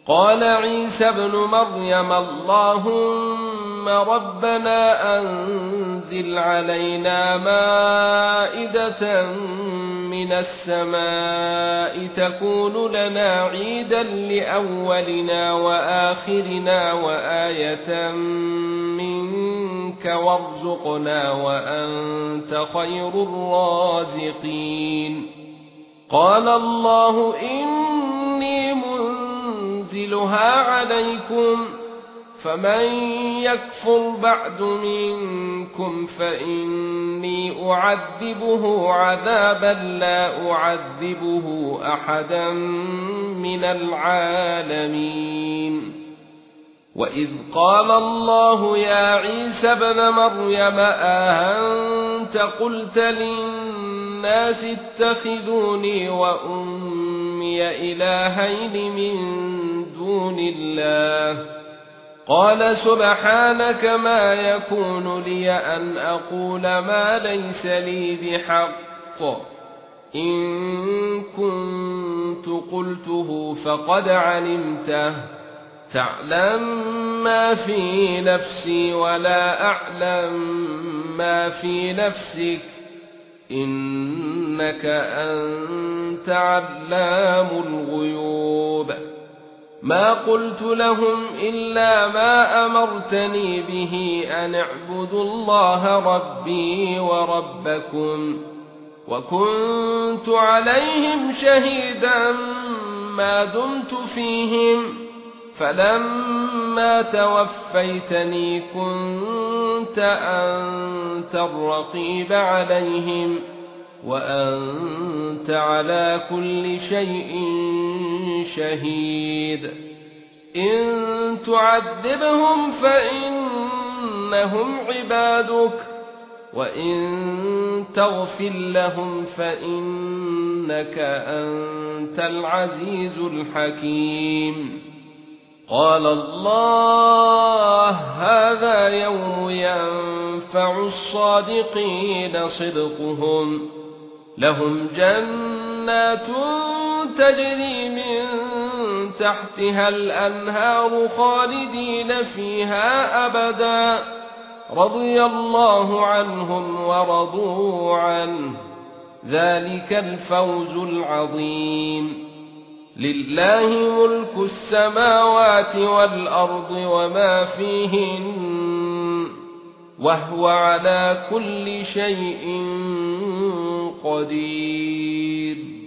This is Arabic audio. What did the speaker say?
قال عيسى ابن مريم اللهم ربنا أنزل علينا مائدة من السماء تكون لنا عيدا لأولنا وآخرنا وآية منك وارزقنا وأنت خير الرازقين قال الله إني منزلها عليكم فمن يكفر بعد منكم فإني أعذبه عذابا لا أعذبه أحدا من العالمين وإذ قال الله يا عيسى ابن مريم أأنت قلت للناس اتخذوني وأمي إلهين من دون الله قال سبحانك ما يكون لي أن أقول ما ليس لي بحق إن كنت قلته فقد علمته تعلم ما في نفسي ولا أعلم ما في نفسك إنك أنت علام الغيوب ما قلت لهم إلا ما أمرتني به أن اعبدوا الله ربي وربكم وكنت عليهم شهيدا ما دمت فيهم فلما توفيتني كنت أنت الرقيب عليهم وأنت على كل شيء شهيد إن تعذبهم فإنهم عبادك وإن تغفر لهم فإنك أنت العزيز الحكيم قال الله هذا يوم ينفع الصادقين صدقهم لهم جنات تجري من تحتها الأنهار خالدين فيها أبدا رضي الله عنهم ورضوا عنه ذلك الفوز العظيم لله ملك السماوات والأرض وما فيهن وهو على كل شيء قدير